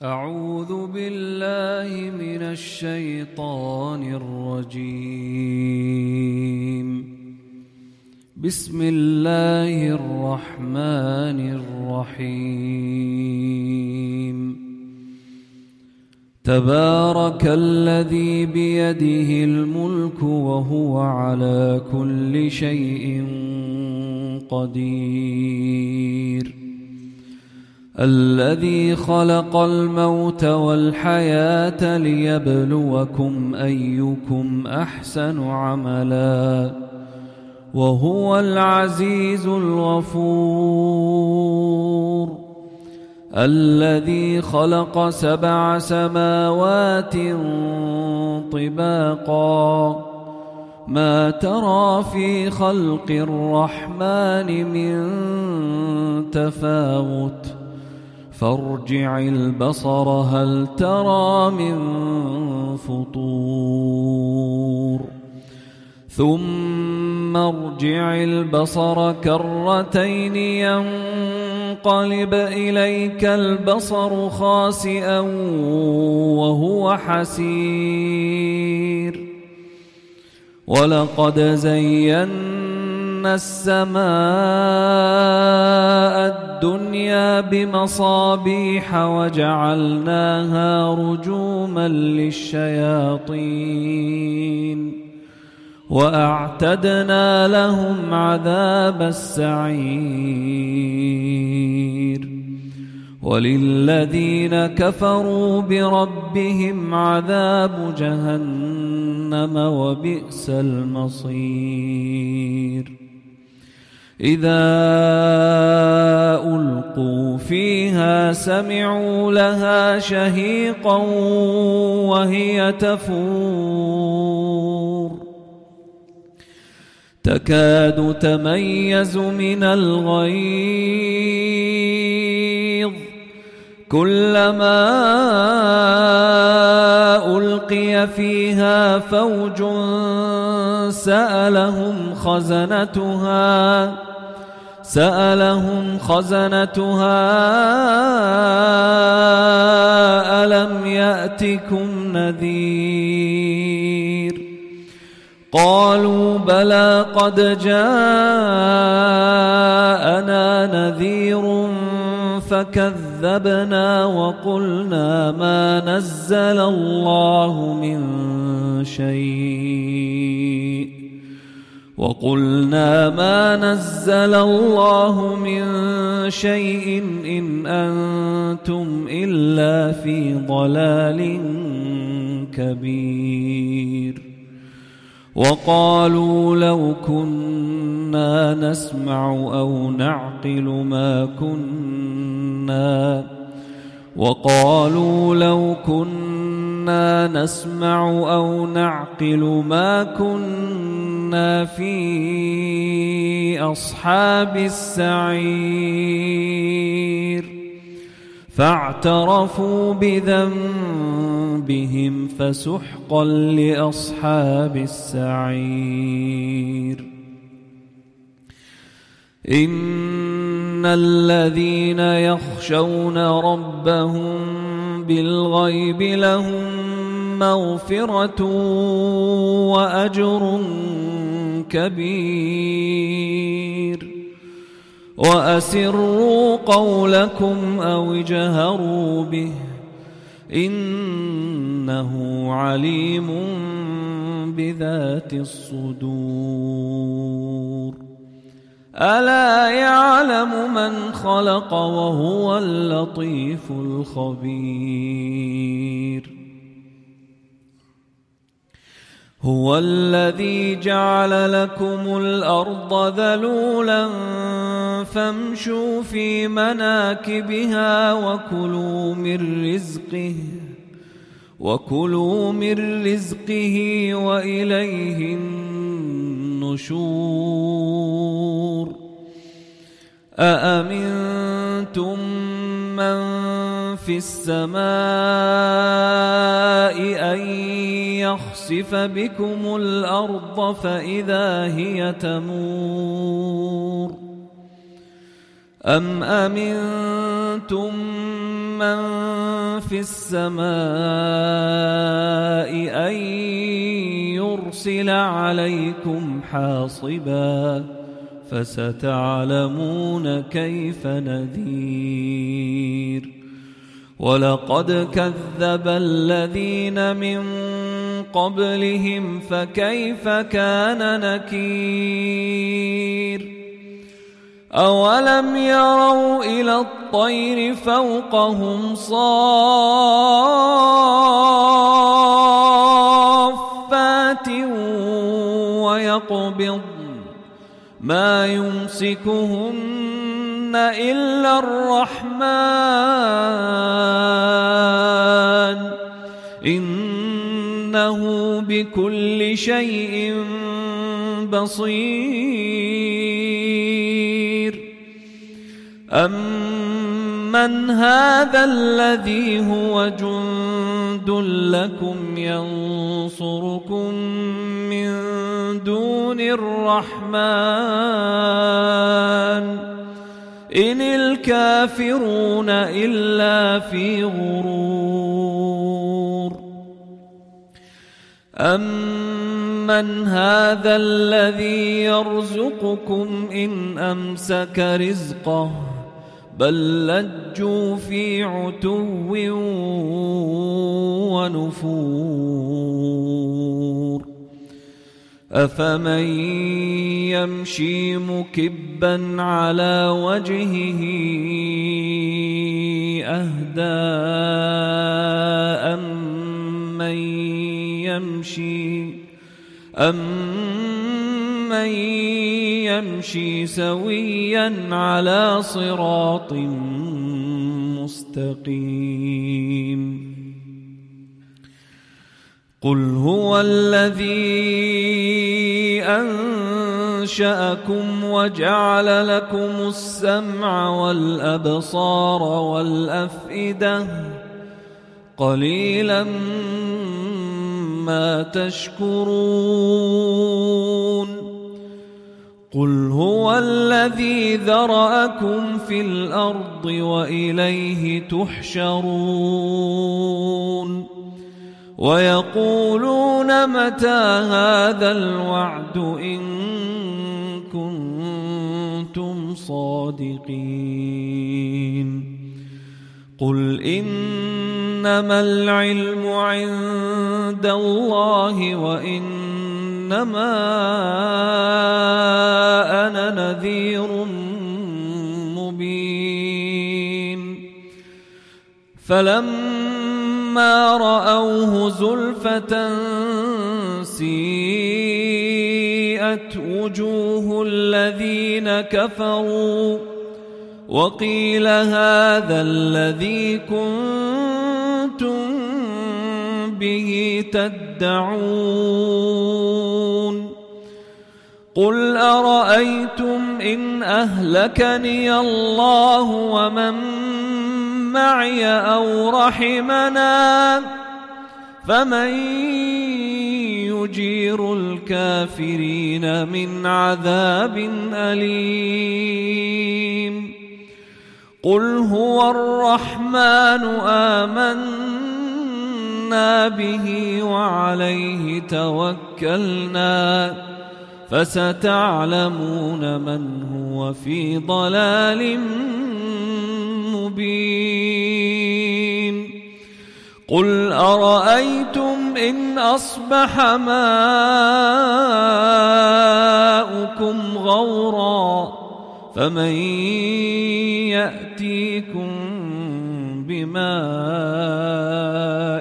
أعوذ بالله من الشيطان الرجيم. بسم الله الرحمن الرحيم. تبارك الذي بيده الملك وهو على كل شيء قدير. الذي خلق الموت والحياة ليبلوكم أيكم أحسن عملا وهو العزيز الغفور. الذي خلق 7 سماوات طباقا ما ترى في خلق الرحمن من تفاوت فارجع البصر هل ترى من فطور ثم ارجع البصر كرتين ينقلب إليك البصر خاسئا وهو حسير. ولقد زينا السماء الدنيا بمصابيح وجعلناها رجوما للشياطين وأعتدنا لهم عذاب السعير. وللذين كفروا بربهم عذاب جهنم وبئس المصير. إذا ألقوا فيها سمعوا لها شهيقا وهي تفور تكاد تميز من الغيظ كلما ألقي فيها فوج سألهم خزنتها ألم يأتكم نذير قالوا بلى قد جاءنا نذير فكذبنا وقلنا ما نزل الله من شيء إن أنتم إلا في ضلال كبير. وقالوا لو كنا نسمع أو نعقل ما كنا في أصحاب السعير. فاعترفوا بذنبهم فسحقا لأصحاب السعير. إن الذين يخشون ربهم بالغيب لهم مغفرة وأجر كبير. وأسروا قولكم أو اجهروا به إنه عليم بذات الصدور. ألا يعلم من خلق وهو اللطيف الخبير. هو الذي جعل لكم الأرض ذلولا فامشوا في مناكبها وكلوا من رزقه وإليه النشور. أأمنتم من في السماء أن يخسف بكم الأرض فإذا هي تمور أم أمنتم من في السماء أن يرسل عليكم حاصبا فستعلمون كيف نذير ولقد كذب الذين من قبلهم فكيف كان نكير أولم يروا إلى الطير فوقهم صافات ويقبضن ما يمسكهن إلا الرحمن إنه بكل شيء بصير أمن هذا الذي هو جند لكم ينصركم من دون الرحمن إن الكافرون إلا في غرور أمن هذا الذي يرزقكم إن أمسك رزقه بل لجوا في عتو ونفور أفمن يمشي مكبا على وجهه أهدى أمن يمشي سويا على صراط مستقيم قل هو الذي أنشأكم وجعل لكم السمع والأبصار والأفئدة قليلا ما تشكرون قل هو الذي ذرأكم في الأرض وإليه تحشرون ويقولون متى هذا الوعد إن كنتم صادقين قل إنما العلم عند الله وإنما أنا نذير مبين فلما رأوه زلفة سيئت وجوه الذين كفروا وقيل هذا الذي كنتم به تدعون قل أرأيتم إن أهلكني الله ومن معي أو رحمنا فمن يجير الكافرين من عذاب أليم قل هو الرحمن آمنا به وعليه توكلنا فستعلمون من هو في ضلال مبين قل أرأيتم إن أصبح ماؤكم غورا فمن يأتيكم بماء